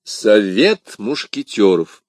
Совет мушкетеров.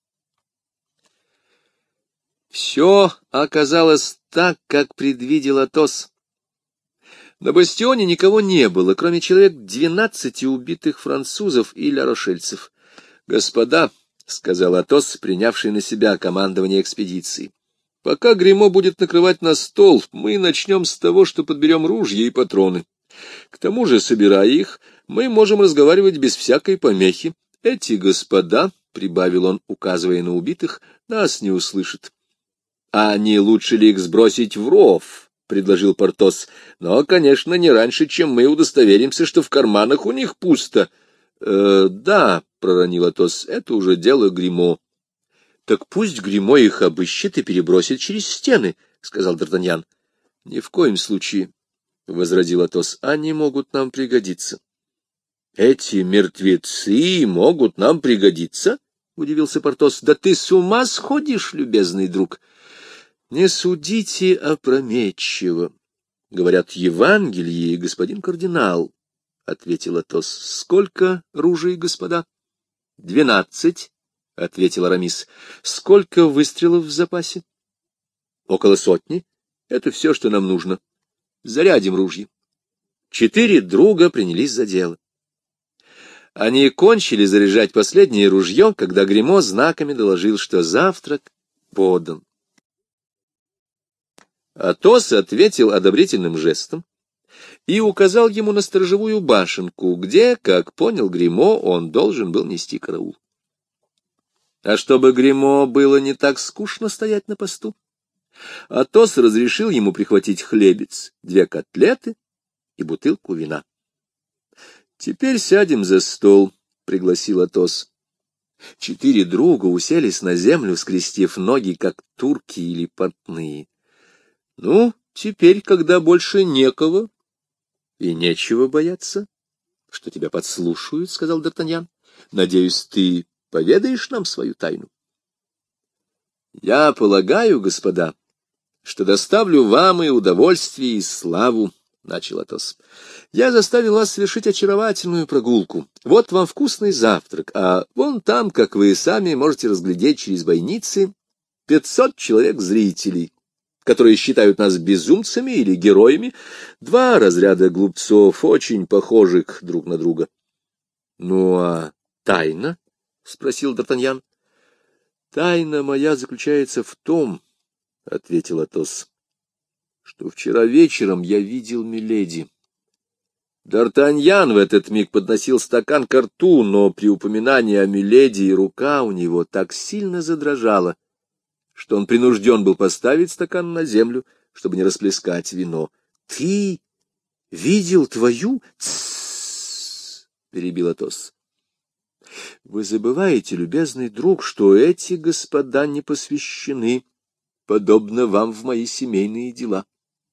Все оказалось так, как предвидел Атос. На бастионе никого не было, кроме человек 12 убитых французов и ля-рошельцев. «Господа», — сказал Атос, принявший на себя командование экспедиции, — «пока Гримо будет накрывать на стол, мы начнем с того, что подберем ружья и патроны. К тому же, собирая их, мы можем разговаривать без всякой помехи. Эти господа, — прибавил он, указывая на убитых, — нас не услышат». — А не лучше ли их сбросить в ров? — предложил Портос. — Но, конечно, не раньше, чем мы удостоверимся, что в карманах у них пусто. — Да, — проронил Атос, — это уже дело Гримо. — Так пусть Гримо их обыщет и перебросит через стены, — сказал Д'Артаньян. — Ни в коем случае, — возразил Атос, — они могут нам пригодиться. — Эти мертвецы могут нам пригодиться? — удивился Портос. — Да ты с ума сходишь, любезный друг! — Не судите опрометчиво. Говорят, Евангелие, господин кардинал, — ответил Атос. — Сколько ружей, господа? — 12, — ответил Арамис. — Сколько выстрелов в запасе? — Около 100. Это все, что нам нужно. Зарядим ружья. 4 друга принялись за дело. Они кончили заряжать последнее ружье, когда Гримо знаками доложил, что завтрак подан. Атос ответил одобрительным жестом и указал ему на сторожевую башенку, где, как понял Гримо, он должен был нести караул. А чтобы Гримо было не так скучно стоять на посту, Атос разрешил ему прихватить хлебец, 2 котлеты и бутылку вина. — Теперь сядем за стол, — пригласил Атос. 4 друга уселись на землю, скрестив ноги, как турки или портные. — Ну, теперь, когда больше некого и нечего бояться, что тебя подслушают, — сказал Д'Артаньян, — надеюсь, ты поведаешь нам свою тайну. — Я полагаю, господа, что доставлю вам и удовольствие, и славу, — начал Атос. — Я заставил вас совершить очаровательную прогулку. Вот вам вкусный завтрак, а вон там, как вы сами можете разглядеть через бойницы, 500 человек-зрителей, которые считают нас безумцами или героями, 2 разряда глупцов, очень похожих друг на друга. — Ну, а тайна? — спросил Д'Артаньян. — Тайна моя заключается в том, — ответил Атос, — что вчера вечером я видел миледи. Д'Артаньян в этот миг подносил стакан ко рту, но при упоминании о миледи рука у него так сильно задрожала, что он принужден был поставить стакан на землю, чтобы не расплескать вино. — Ты видел твою? — Тссс! — перебил Атос. — Вы забываете, любезный друг, что эти господа не посвящены, подобно вам, в мои семейные дела.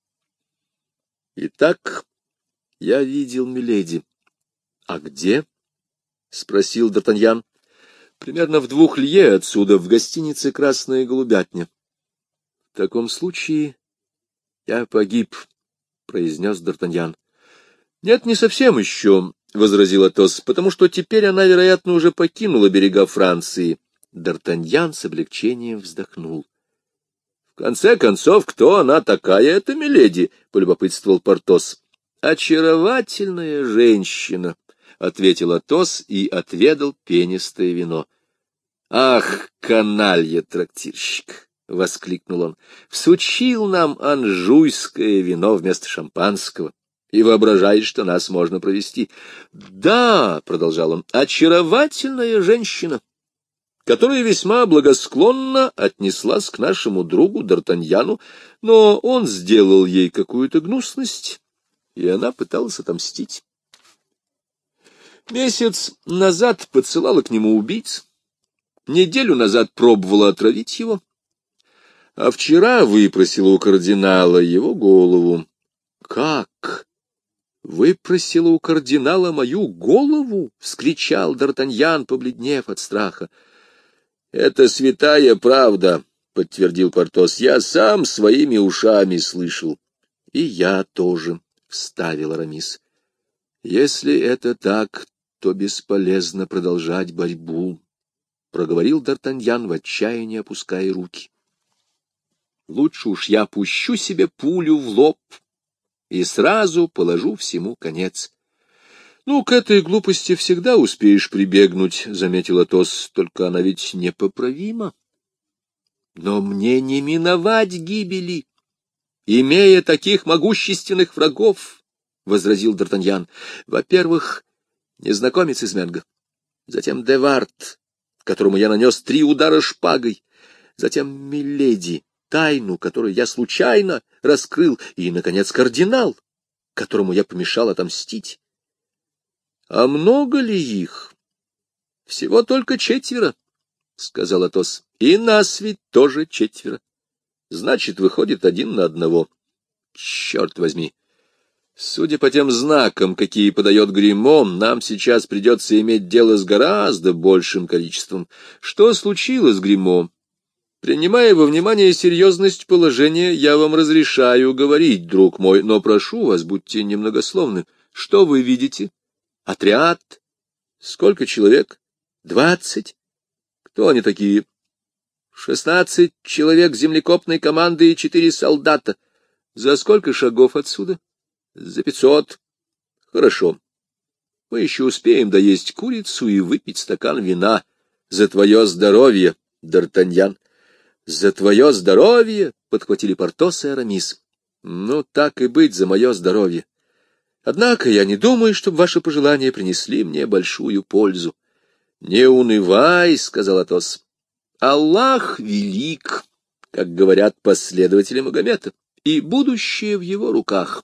Итак, я видел миледи. — А где? — спросил Д'Артаньян. — Примерно в 2 лье отсюда, в гостинице «Красная голубятня». — В таком случае я погиб, — произнес Д'Артаньян. — Нет, не совсем еще, — возразил Атос, — потому что теперь она, вероятно, уже покинула берега Франции. Д'Артаньян с облегчением вздохнул. — В конце концов, кто она такая, эта миледи? — полюбопытствовал Портос. — Очаровательная женщина, — ответил Атос и отведал пенистое вино. — Ах, каналья-трактирщик! — воскликнул он. — Всучил нам анжуйское вино вместо шампанского и воображает, что нас можно провести. — Да, — продолжал он, — очаровательная женщина, которая весьма благосклонно отнеслась к нашему другу Д'Артаньяну, но он сделал ей какую-то гнусность, и она пыталась отомстить. Месяц назад подсылала к нему убийц, неделю назад пробовала отравить его, а вчера выпросила у кардинала его голову. — Как? Выпросила у кардинала мою голову? — вскричал Д'Артаньян, побледнев от страха. — Это святая правда, — подтвердил Портос. — Я сам своими ушами слышал. — И я тоже, — вставил Арамис. — Если это так, то бесполезно продолжать борьбу, — проговорил Д'Артаньян в отчаянии, опуская руки. Лучше уж я пущу себе пулю в лоб и сразу положу всему конец. — Ну, к этой глупости всегда успеешь прибегнуть, — заметил Атос, — только она ведь непоправима. — Но мне не миновать гибели, имея таких могущественных врагов, — возразил Д'Артаньян. — Во-первых, незнакомец из Менго, затем де Вард, которому я нанес 3 удара шпагой, затем миледи, тайну, которую я случайно раскрыл, и, наконец, кардинал, которому я помешал отомстить. А много ли их? Всего только 4, — сказал Атос. И нас ведь тоже 4. Значит, выходит 1 на 1. Черт возьми! Судя по тем знакам, какие подает Гримо, нам сейчас придется иметь дело с гораздо большим количеством. Что случилось, Гримо? Принимая во внимание серьезность положения, я вам разрешаю говорить, друг мой, но прошу вас, будьте немногословны. Что вы видите? Отряд? Сколько человек? 20. Кто они такие? 16 человек землекопной команды и 4 солдата. За сколько шагов отсюда? За 500. Хорошо. Мы еще успеем доесть курицу и выпить стакан вина. За твое здоровье, Д'Артаньян. За твое здоровье, — подхватили Портос и Арамис. Ну, так и быть, за мое здоровье. Однако я не думаю, чтобы ваши пожелания принесли мне большую пользу. — Не унывай, — сказал Атос. — Аллах велик, как говорят последователи Магомета, и будущее в его руках.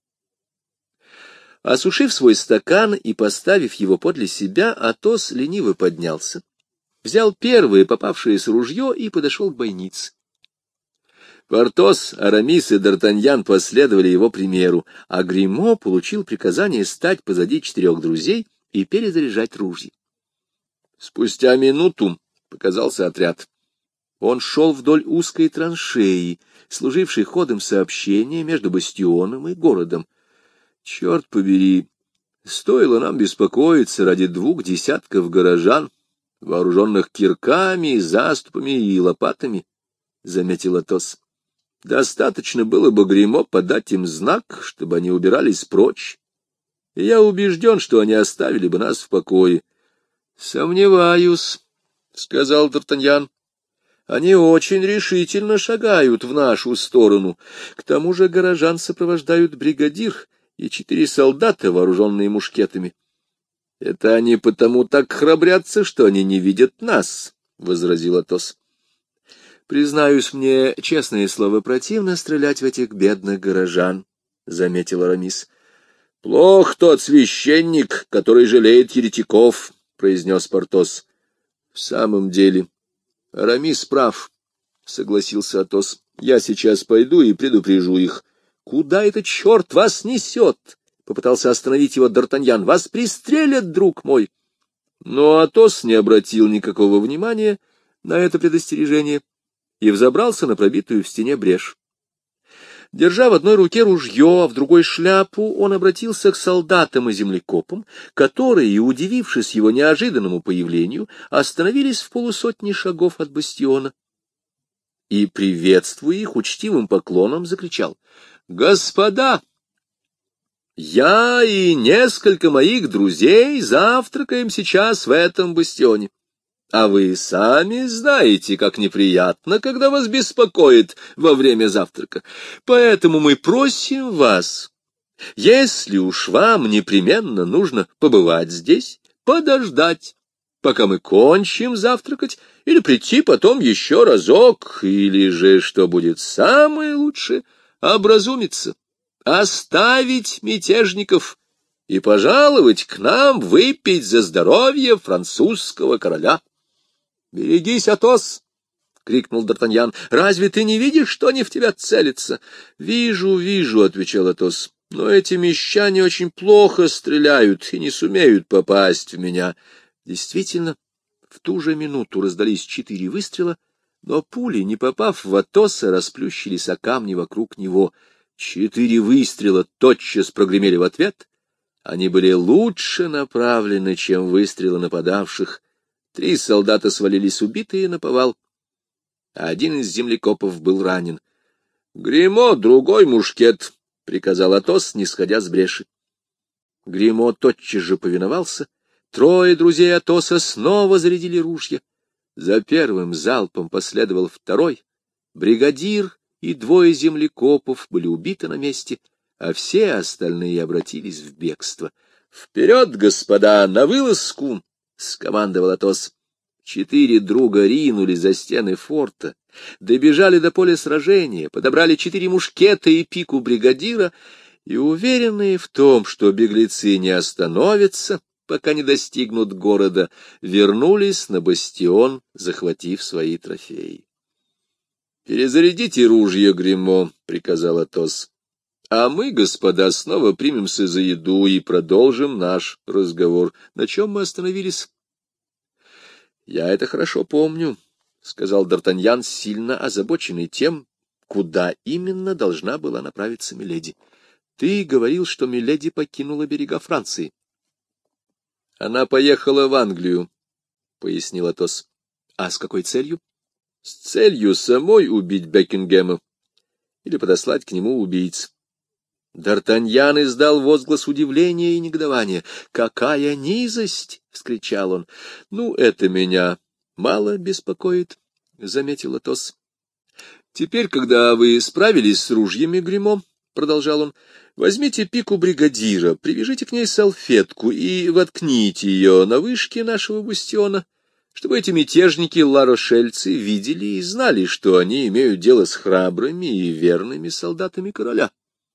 Осушив свой стакан и поставив его подле себя, Атос лениво поднялся, взял первое попавшееся ружье и подошел к бойнице. Портос, Арамис и Д'Артаньян последовали его примеру, а Гримо получил приказание стать позади 4 друзей и перезаряжать ружья. Спустя минуту показался отряд. Он шел вдоль узкой траншеи, служившей ходом сообщения между бастионом и городом. Черт побери, стоило нам беспокоиться ради 2 десятков горожан, вооруженных кирками, заступами и лопатами, — заметил Атос. Достаточно было бы Гримо подать им знак, чтобы они убирались прочь, и я убежден, что они оставили бы нас в покое. — Сомневаюсь, — сказал Д'Артаньян. — Они очень решительно шагают в нашу сторону. К тому же горожан сопровождают бригадир и 4 солдата, вооруженные мушкетами. — Это они потому так храбрятся, что они не видят нас, — возразил Атос. — Признаюсь, мне, честное слово, противно стрелять в этих бедных горожан, — заметил Арамис. — Плох тот священник, который жалеет еретиков, — произнес Портос. — В самом деле, Арамис прав, — согласился Атос. — Я сейчас пойду и предупрежу их. — Куда этот черт вас несет? — попытался остановить его Д'Артаньян. — Вас пристрелят, друг мой. Но Атос не обратил никакого внимания на это предостережение и взобрался на пробитую в стене брешь. Держа в одной руке ружье, а в другой шляпу, он обратился к солдатам и землекопам, которые, удивившись его неожиданному появлению, остановились в 100 шагов от бастиона. И, приветствуя их учтивым поклоном, закричал: «Господа! Я и несколько моих друзей завтракаем сейчас в этом бастионе. А вы сами знаете, как неприятно, когда вас беспокоит во время завтрака. Поэтому мы просим вас, если уж вам непременно нужно побывать здесь, подождать, пока мы кончим завтракать, или прийти потом еще разок, или же, что будет самое лучшее, образумиться, оставить мятежников и пожаловать к нам выпить за здоровье французского короля. — Берегись, Атос! — крикнул Д'Артаньян. — Разве ты не видишь, что они в тебя целятся? — Вижу, вижу, — отвечал Атос. — Но эти мещане очень плохо стреляют и не сумеют попасть в меня. Действительно, в ту же минуту раздались 4 выстрела, но пули, не попав в Атоса, расплющились о камни вокруг него. 4 выстрела тотчас прогремели в ответ, Они были лучше направлены, чем выстрелы нападавших. 3 солдата свалились убитые наповал, а один из землекопов был ранен. — Гримо, другой мушкет! — приказал Атос, не сходя с бреши. Гримо тотчас же повиновался. 3 друзей Атоса снова зарядили ружья. За первым залпом последовал 2-й. Бригадир и 2 землекопов были убиты на месте, а все остальные обратились в бегство. — Вперед, господа, на вылазку! — скомандовал Атос. 4 друга ринулись за стены форта, добежали до поля сражения, подобрали 4 мушкета и пику бригадира, и, уверенные в том, что беглецы не остановятся, пока не достигнут города, вернулись на бастион, захватив свои трофеи. — Перезарядите ружья, Гримо, — приказал Атос. — А мы, господа, снова примемся за еду и продолжим наш разговор. На чем мы остановились? — Я это хорошо помню, — сказал Д'Артаньян, сильно озабоченный тем, куда именно должна была направиться миледи. — Ты говорил, что миледи покинула берега Франции. — Она поехала в Англию, — пояснил Атос. — А с какой целью? — С целью самой убить Бекингема или подослать к нему убийц. Д'Артаньян издал возглас удивления и негодования. «Какая низость!» — вскричал он. «Ну, это меня мало беспокоит», — заметил Атос. «Теперь, когда вы справились с ружьями, Гримо, — продолжал он, — возьмите пику бригадира, привяжите к ней салфетку и воткните ее на вышке нашего бастиона, чтобы эти мятежники-ларошельцы видели и знали, что они имеют дело с храбрыми и верными солдатами короля».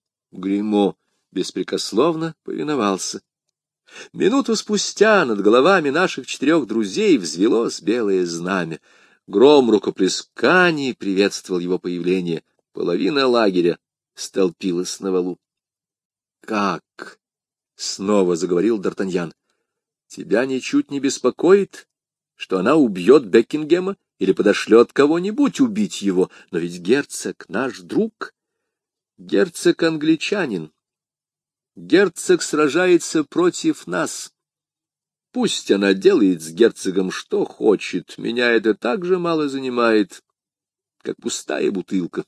Гримо беспрекословно повиновался. Минуту спустя над головами наших 4 друзей взвелось белое знамя. Гром рукоплесканий приветствовал его появление. Половина лагеря столпилась на валу. — Как? — снова заговорил Д'Артаньян. — Тебя ничуть не беспокоит, что она убьет Бекингема или подошлет кого-нибудь убить его? Но ведь герцог наш друг... Герцог англичанин. Герцог сражается против нас. Пусть она делает с герцогом что хочет, меня это так же мало занимает, как пустая бутылка.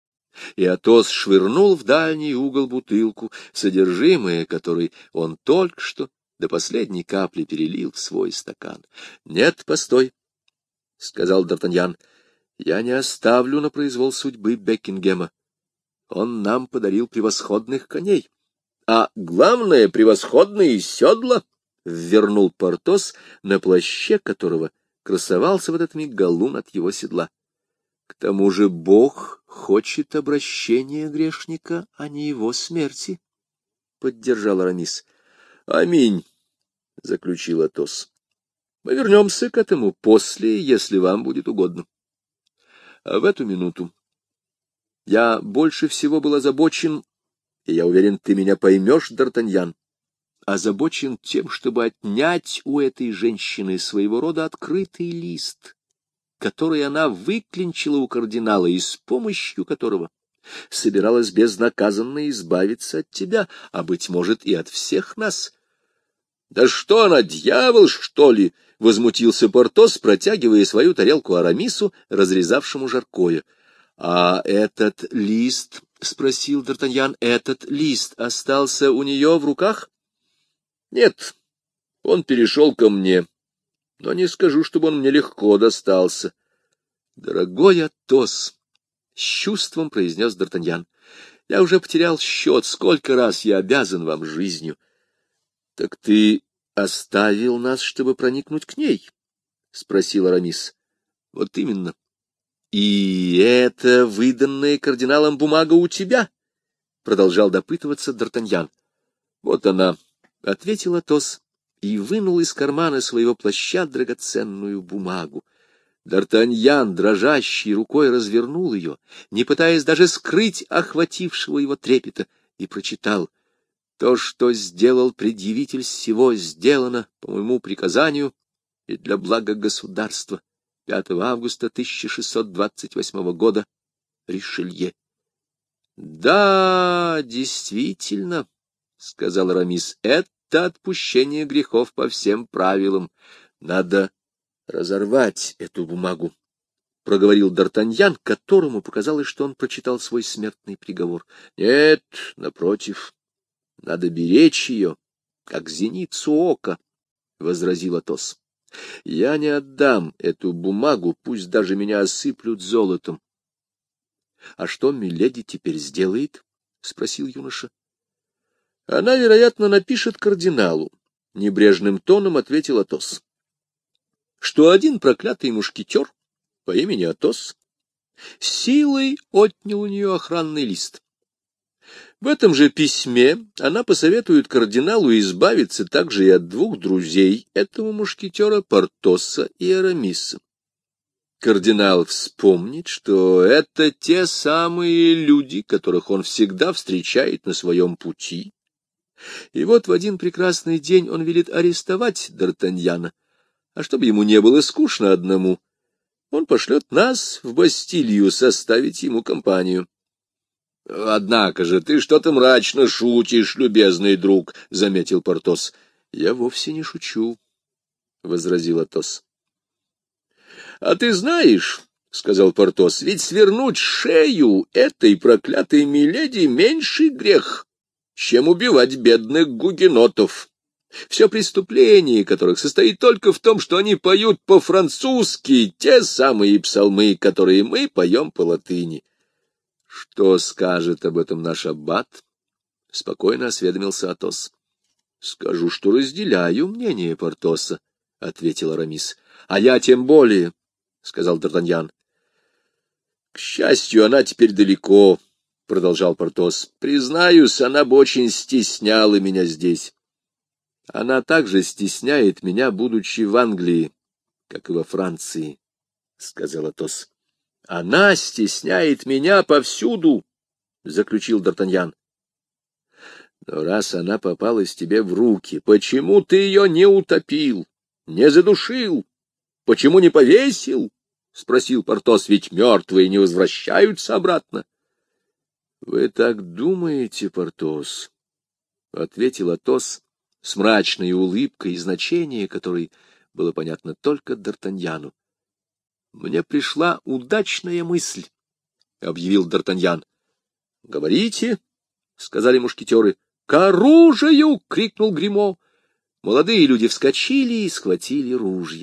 И Атос швырнул в дальний угол бутылку, содержимое которой он только что до последней капли перелил в свой стакан. — Нет, постой, — сказал Д'Артаньян, — я не оставлю на произвол судьбы Бекингема. Он нам подарил превосходных коней. А главное, превосходные седла, — ввернул Портос, на плаще которого красовался в этот миг галун от его седла. К тому же Бог хочет обращения грешника, а не его смерти, — поддержал Арамис. — Аминь, — заключил Атос. — Мы вернемся к этому после, если вам будет угодно. А в эту минуту я больше всего был озабочен, и я уверен, ты меня поймешь, Д'Артаньян, озабочен тем, чтобы отнять у этой женщины своего рода открытый лист, который она выклинчила у кардинала и с помощью которого собиралась безнаказанно избавиться от тебя, а, быть может, и от всех нас. — Да что она, дьявол, что ли? — возмутился Портос, протягивая свою тарелку Арамису, разрезавшему жаркое. — А этот лист, — спросил Д'Артаньян, — этот лист остался у нее в руках? — Нет, он перешел ко мне, но не скажу, чтобы он мне легко достался. — Дорогой Атос, — с чувством произнес Д'Артаньян, — я уже потерял счет, сколько раз я обязан вам жизнью. — Так ты оставил нас, чтобы проникнуть к ней? — спросил Арамис. — Вот именно. — И это выданная кардиналом бумага у тебя? — продолжал допытываться Д'Артаньян. — Вот она, — ответил Атос и вынул из кармана своего плаща драгоценную бумагу. Д'Артаньян, дрожащей рукой, развернул ее, не пытаясь даже скрыть охватившего его трепета, и прочитал: «То, что сделал предъявитель сего, сделано по моему приказанию и для блага государства. 5 августа 1628 года. Ришелье». Да, действительно, сказал Арамис, — это отпущение грехов по всем правилам. Надо разорвать эту бумагу, — проговорил Д'Артаньян, которому показалось, что он прочитал свой смертный приговор. — Нет, напротив, надо беречь ее, как зеницу ока, — возразил Атос. — Я не отдам эту бумагу, пусть даже меня осыплют золотом. — А что миледи теперь сделает? — спросил юноша. — Она, вероятно, напишет кардиналу, — небрежным тоном ответил Атос, — что один проклятый мушкетер по имени Атос силой отнял у нее охранный лист. В этом же письме она посоветует кардиналу избавиться также и от двух друзей этого мушкетера Портоса и Арамиса. Кардинал вспомнит, что это те самые люди, которых он всегда встречает на своем пути. И вот в один прекрасный день он велит арестовать Д'Артаньяна, а чтобы ему не было скучно одному, он пошлет нас в Бастилию составить ему компанию. — Однако же ты что-то мрачно шутишь, любезный друг, — заметил Портос. — Я вовсе не шучу, — возразил Атос. — А ты знаешь, — сказал Портос, — ведь свернуть шею этой проклятой миледи меньший грех, чем убивать бедных гугенотов. Все преступление которых состоит только в том, что они поют по-французски те самые псалмы, которые мы поем по-латыни. — Что скажет об этом наш аббат? — спокойно осведомился Атос. — Скажу, что разделяю мнение Портоса, — ответил Арамис. — А я тем более, — сказал Д'Артаньян. — К счастью, она теперь далеко, — продолжал Портос. — Признаюсь, она бы очень стесняла меня здесь. — Она также стесняет меня, будучи в Англии, как и во Франции, — сказал Атос. — Она стесняет меня повсюду, — заключил Д'Артаньян. — Но раз она попалась тебе в руки, почему ты ее не утопил, не задушил? Почему не повесил? — спросил Портос. — Ведь мертвые не возвращаются обратно. — Вы так думаете, Портос? — ответил Атос с мрачной улыбкой, значение которой было понятно только Д'Артаньяну. — Мне пришла удачная мысль, — объявил Д'Артаньян. — Говорите, — сказали мушкетеры. — К оружию! — крикнул Гримо. Молодые люди вскочили и схватили ружья.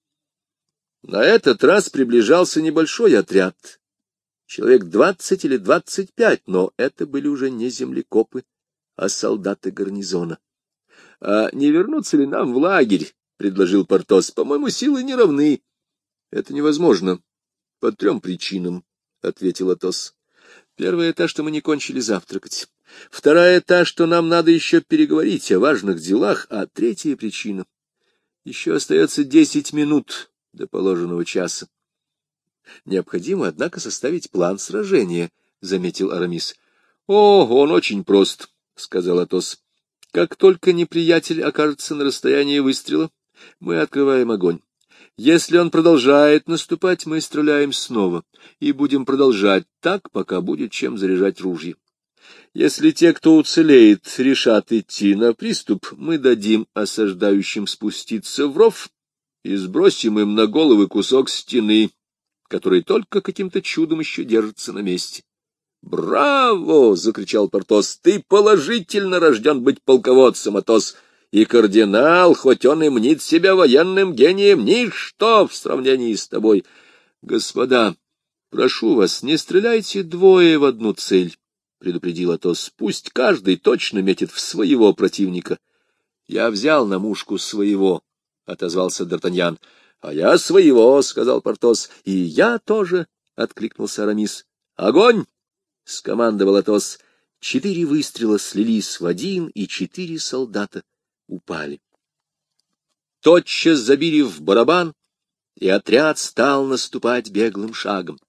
На этот раз приближался небольшой отряд, человек 20 или 25, но это были уже не землекопы, а солдаты гарнизона. — А не вернуться ли нам в лагерь? — предложил Портос. — По-моему, силы не равны. — Это невозможно. По 3 причинам, — ответил Атос. — Первая — та, что мы не кончили завтракать. Вторая — та, что нам надо еще переговорить о важных делах. А третья причина — еще остается 10 минут до положенного часа. — Необходимо, однако, составить план сражения, — заметил Арамис. — О, он очень прост, — сказал Атос. — Как только неприятель окажется на расстоянии выстрела, мы открываем огонь. Если он продолжает наступать, мы стреляем снова и будем продолжать так, пока будет чем заряжать ружья. Если те, кто уцелеет, решат идти на приступ, мы дадим осаждающим спуститься в ров и сбросим им на головы кусок стены, который только каким-то чудом еще держится на месте. — Браво! — закричал Портос. — Ты положительно рожден быть полководцем, Атос. И кардинал, хоть он и мнит себя военным гением, ничто в сравнении с тобой. Господа, прошу вас, не стреляйте двое в одну цель, — предупредил Атос. — Пусть каждый точно метит в своего противника. — Я взял на мушку своего, — отозвался Д'Артаньян. — А я своего, — сказал Портос. — И я тоже, — откликнулся Арамис. — Огонь! — скомандовал Атос. 4 выстрела слились в один, и 4 солдата упали. Тотчас забили в барабан, и отряд стал наступать беглым шагом.